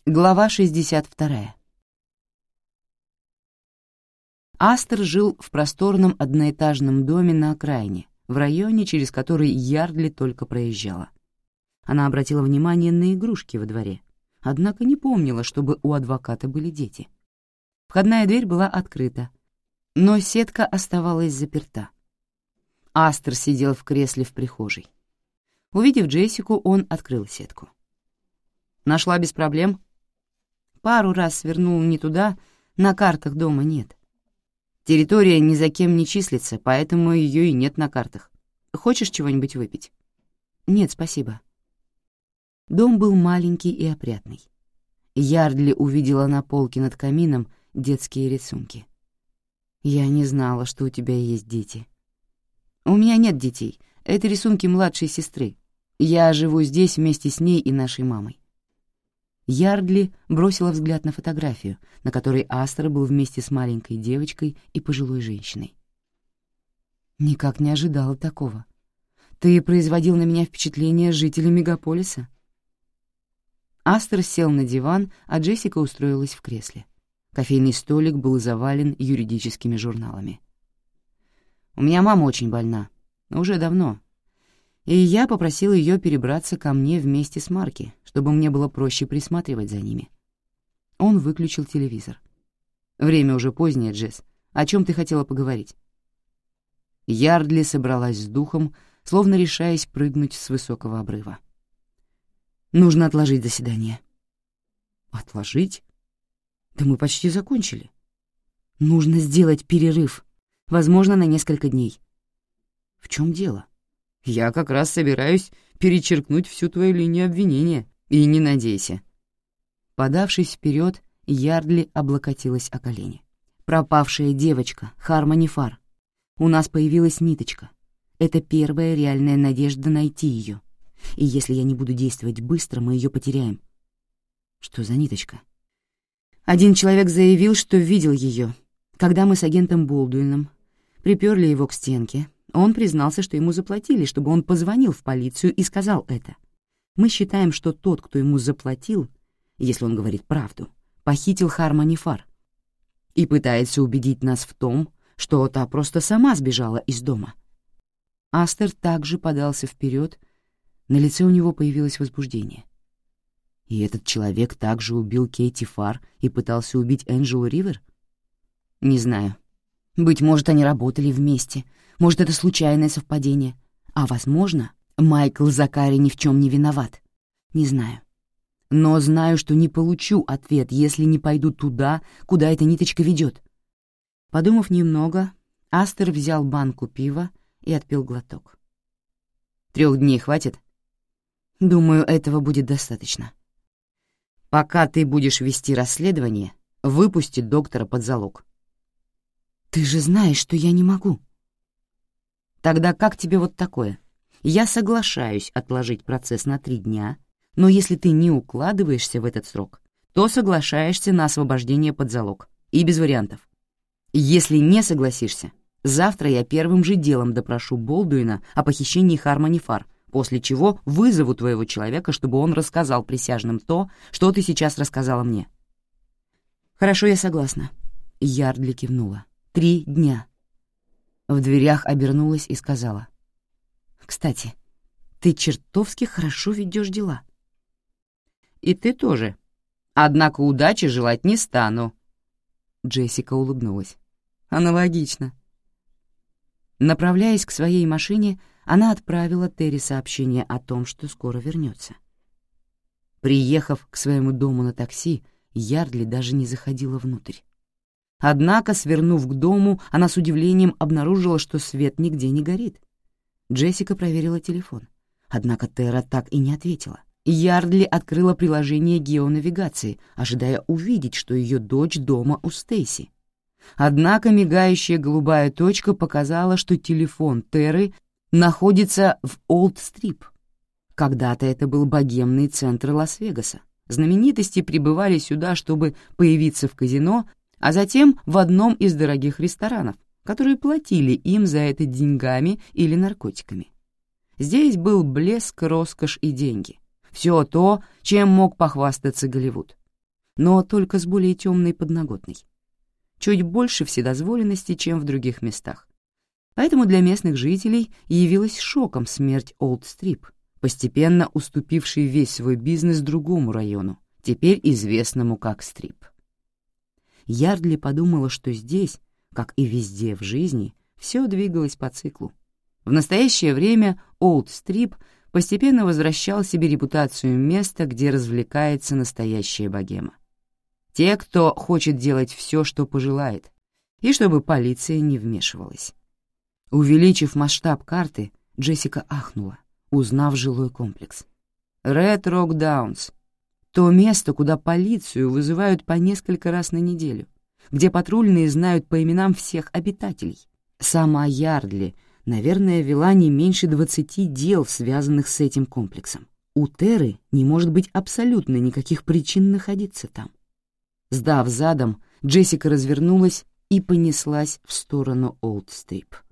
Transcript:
Глава 62. Астер жил в просторном одноэтажном доме на окраине, в районе, через который Ярдли только проезжала. Она обратила внимание на игрушки во дворе, однако не помнила, чтобы у адвоката были дети. Входная дверь была открыта, но сетка оставалась заперта. Астер сидел в кресле в прихожей. Увидев Джессику, он открыл сетку. «Нашла без проблем?» «Пару раз свернул не туда, на картах дома нет. Территория ни за кем не числится, поэтому ее и нет на картах. Хочешь чего-нибудь выпить?» «Нет, спасибо». Дом был маленький и опрятный. Ярдли увидела на полке над камином детские рисунки. «Я не знала, что у тебя есть дети». «У меня нет детей. Это рисунки младшей сестры. Я живу здесь вместе с ней и нашей мамой». Ярдли бросила взгляд на фотографию, на которой Астер был вместе с маленькой девочкой и пожилой женщиной. «Никак не ожидала такого. Ты производил на меня впечатление жителя мегаполиса?» Астер сел на диван, а Джессика устроилась в кресле. Кофейный столик был завален юридическими журналами. «У меня мама очень больна. Уже давно. И я попросил ее перебраться ко мне вместе с Марки, чтобы мне было проще присматривать за ними». Он выключил телевизор. «Время уже позднее, Джесс. О чем ты хотела поговорить?» Ярдли собралась с духом, словно решаясь прыгнуть с высокого обрыва. «Нужно отложить заседание». «Отложить? Да мы почти закончили». «Нужно сделать перерыв, возможно, на несколько дней». «В чем дело? Я как раз собираюсь перечеркнуть всю твою линию обвинения, и не надейся». Подавшись вперед, Ярдли облокотилась о колени. «Пропавшая девочка, Хармони Фар. У нас появилась ниточка. Это первая реальная надежда найти ее. И если я не буду действовать быстро, мы ее потеряем». «Что за ниточка?» Один человек заявил, что видел ее. Когда мы с агентом Болдуином приперли его к стенке, он признался, что ему заплатили, чтобы он позвонил в полицию и сказал это. Мы считаем, что тот, кто ему заплатил, если он говорит правду, похитил Хармони Фар и пытается убедить нас в том, что та просто сама сбежала из дома». Астер также подался вперед, на лице у него появилось возбуждение. «И этот человек также убил Кейти Фар и пытался убить Энджелу Ривер?» «Не знаю. Быть может, они работали вместе. Может, это случайное совпадение. А, возможно, Майкл Закари ни в чем не виноват. Не знаю. Но знаю, что не получу ответ, если не пойду туда, куда эта ниточка ведет». Подумав немного, Астер взял банку пива и отпил глоток. 3 дней хватит? Думаю, этого будет достаточно. Пока ты будешь вести расследование, выпусти доктора под залог. Ты же знаешь, что я не могу. Тогда как тебе вот такое? Я соглашаюсь отложить процесс на 3 дня, но если ты не укладываешься в этот срок, то соглашаешься на освобождение под залог. И без вариантов. Если не согласишься, завтра я первым же делом допрошу Болдуина о похищении Хармони Фар, после чего вызову твоего человека, чтобы он рассказал присяжным то, что ты сейчас рассказала мне». «Хорошо, я согласна», — Ярдли кивнула. 3 дня. В дверях обернулась и сказала: «Кстати, ты чертовски хорошо ведешь дела». «И ты тоже. Однако удачи желать не стану». Джессика улыбнулась. «Аналогично». Направляясь к своей машине, она отправила Терри сообщение о том, что скоро вернется. Приехав к своему дому на такси, Ярдли даже не заходила внутрь. Однако, свернув к дому, она с удивлением обнаружила, что свет нигде не горит. Джессика проверила телефон, однако Терра так и не ответила. Ярдли открыла приложение геонавигации, ожидая увидеть, что ее дочь дома у Стейси. Однако мигающая голубая точка показала, что телефон Терры находится в Олд-Стрип. Когда-то это был богемный центр Лас-Вегаса. Знаменитости прибывали сюда, чтобы появиться в казино, а затем в одном из дорогих ресторанов, которые платили им за это деньгами или наркотиками. Здесь был блеск, роскошь и деньги. Все то, чем мог похвастаться Голливуд. но только с более темной подноготной. Чуть больше вседозволенности, чем в других местах. Поэтому для местных жителей явилась шоком смерть Олд-Стрип, постепенно уступивший весь свой бизнес другому району, теперь известному как Стрип. Ярдли подумала, что здесь, как и везде в жизни, все двигалось по циклу. В настоящее время Олд-Стрип постепенно возвращал себе репутацию места, где развлекается настоящая богема. Те, кто хочет делать все, что пожелает, и чтобы полиция не вмешивалась. Увеличив масштаб карты, Джессика ахнула, узнав жилой комплекс. Red Rock Downs — то место, куда полицию вызывают по несколько раз на неделю, где патрульные знают по именам всех обитателей. Сама Ярдли, наверное, вела не меньше 20 дел, связанных с этим комплексом. У Терры не может быть абсолютно никаких причин находиться там. Сдав задом, Джессика развернулась и понеслась в сторону Олд-Стрип.